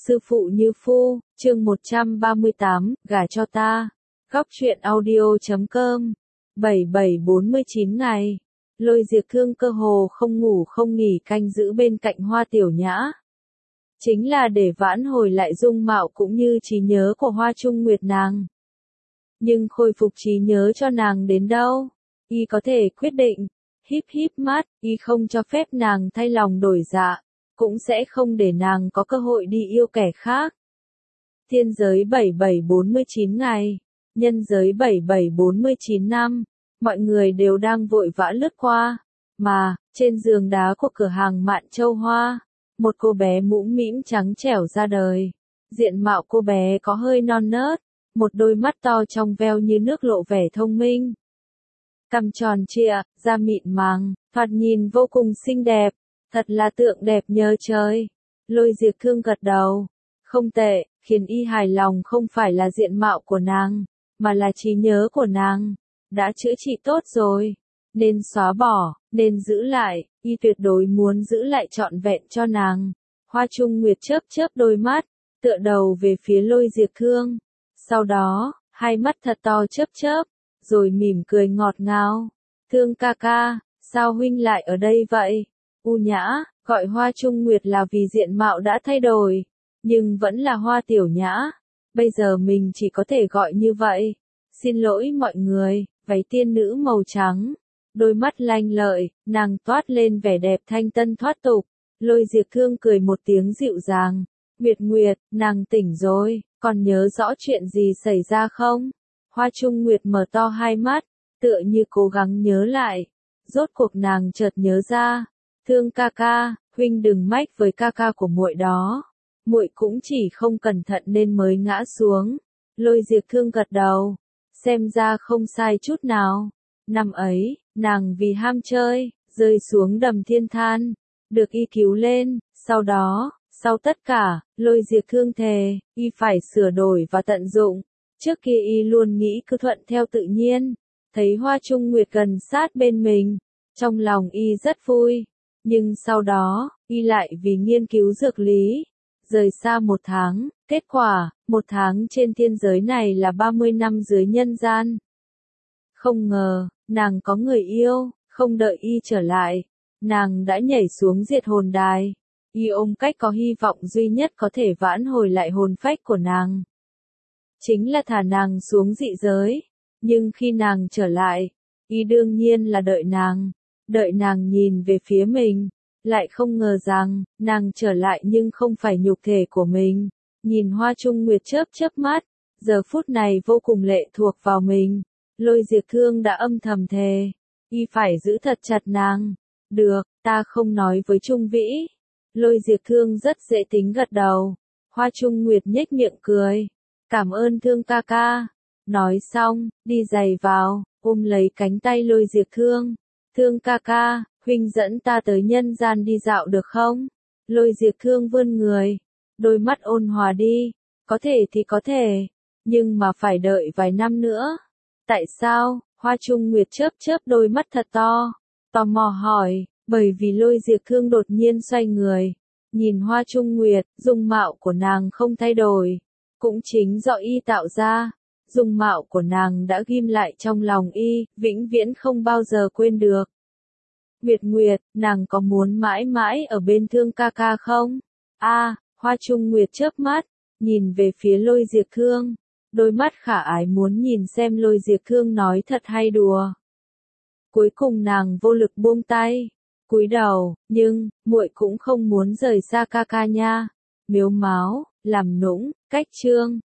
Sư phụ như phu, chương 138, gả cho ta. Góc truyện audio.com 7749 ngày. Lôi Diệp Thương cơ hồ không ngủ không nghỉ canh giữ bên cạnh Hoa Tiểu Nhã. Chính là để vãn hồi lại dung mạo cũng như trí nhớ của Hoa Trung Nguyệt nàng. Nhưng khôi phục trí nhớ cho nàng đến đâu? Y có thể quyết định. Híp híp mắt, y không cho phép nàng thay lòng đổi dạ, cũng sẽ không để nàng có cơ hội đi yêu kẻ khác. Thiên giới 7749 ngày, nhân giới 7749 năm, mọi người đều đang vội vã lướt qua, mà, trên giường đá của cửa hàng Mạn Châu Hoa, một cô bé mũm mĩm trắng trẻo ra đời. Diện mạo cô bé có hơi non nớt, một đôi mắt to trong veo như nước lộ vẻ thông minh. Cằm tròn trịa, da mịn màng, thoạt nhìn vô cùng xinh đẹp, thật là tượng đẹp nhờ trời. Lôi Diệp Thương gật đầu, không tệ, khiến y hài lòng không phải là diện mạo của nàng, mà là trí nhớ của nàng, đã chữa trị tốt rồi, nên xóa bỏ, nên giữ lại, y tuyệt đối muốn giữ lại trọn vẹn cho nàng. Hoa Trung Nguyệt chớp chớp đôi mắt, tựa đầu về phía Lôi Diệp Thương, sau đó, hai mắt thật to chớp chớp, rồi mỉm cười ngọt ngào. Thương ca ca, sao huynh lại ở đây vậy? U Nhã, gọi Hoa Trung Nguyệt là vì diện mạo đã thay đổi, nhưng vẫn là Hoa Tiểu Nhã. Bây giờ mình chỉ có thể gọi như vậy. Xin lỗi mọi người, váy tiên nữ màu trắng, đôi mắt lanh lợi, nàng toát lên vẻ đẹp thanh tân thoát tục. Lôi Diệp Thương cười một tiếng dịu dàng. Nguyệt Nguyệt, nàng tỉnh rồi, còn nhớ rõ chuyện gì xảy ra không? Hoa Trung Nguyệt mở to hai mắt, tựa như cố gắng nhớ lại. Rốt cuộc nàng chợt nhớ ra, Thương ca ca, huynh đừng mách với ca ca của muội đó. Muội cũng chỉ không cẩn thận nên mới ngã xuống. Lôi Diệp Thương gật đầu, xem ra không sai chút nào. Năm ấy, nàng vì ham chơi, rơi xuống đầm thiên than, được y cứu lên, sau đó, sau tất cả, Lôi Diệp Thương thề, y phải sửa đổi và tận dụng. Trước kia y luôn nghĩ cứ thuận theo tự nhiên, thấy Hoa Trung Nguyệt gần sát bên mình, trong lòng y rất vui, nhưng sau đó, y lại vì nghiên cứu dược lý, rời xa 1 tháng, kết quả, 1 tháng trên thiên giới này là 30 năm dưới nhân gian. Không ngờ, nàng có người yêu, không đợi y trở lại, nàng đã nhảy xuống diệt hồn đài, y ôm cách có hy vọng duy nhất có thể vãn hồi lại hồn phách của nàng. Chính là thả nàng xuống dị giới, nhưng khi nàng trở lại, y đương nhiên là đợi nàng nhìn về phía mình, lại không ngờ rằng, nàng trở lại nhưng không phải nhục thể của mình. Nhìn Hoa Trung Nguyệt chớp chớp mắt, giờ phút này vô cùng lệ thuộc vào mình. Lôi Diệp Thương đã âm thầm thề, y phải giữ thật chặt nàng. Được, ta không nói với Trung Vĩ. Lôi Diệp Thương rất dễ tính gật đầu. Hoa Trung Nguyệt nhếch miệng cười. Cảm ơn Thương ca ca. Nói xong, đi giày vào, ôm lấy cánh tay Lôi Diệp Thương. Thương ca ca, huynh dẫn ta tới nhân gian đi dạo được không? Lôi Diệp Thương vươn người, đôi mắt ôn hòa đi. Có thể thì có thể, nhưng mà phải đợi vài năm nữa. Tại sao? Hoa Trung Nguyệt chớp chớp đôi mắt thật to, tò mò hỏi, bởi vì Lôi Diệp Thương đột nhiên xoay người, nhìn Hoa Trung Nguyệt, dung mạo của nàng không thay đổi, cũng chính do y tạo ra, dung mạo của nàng đã ghim lại trong lòng y, vĩnh viễn không bao giờ quên được. Nguyệt Nguyệt, nàng có muốn mãi mãi ở bên Thương ca ca không? Hoa Trung Nguyệt chớp mắt, nhìn về phía Lôi Diệp Thương, đôi mắt khả ái muốn nhìn xem Lôi Diệp Thương nói thật hay đùa. Cuối cùng nàng vô lực buông tay, cúi đầu, nhưng, muội cũng không muốn rời xa ca ca nha. Miếu máo, làm nũng, cách trương,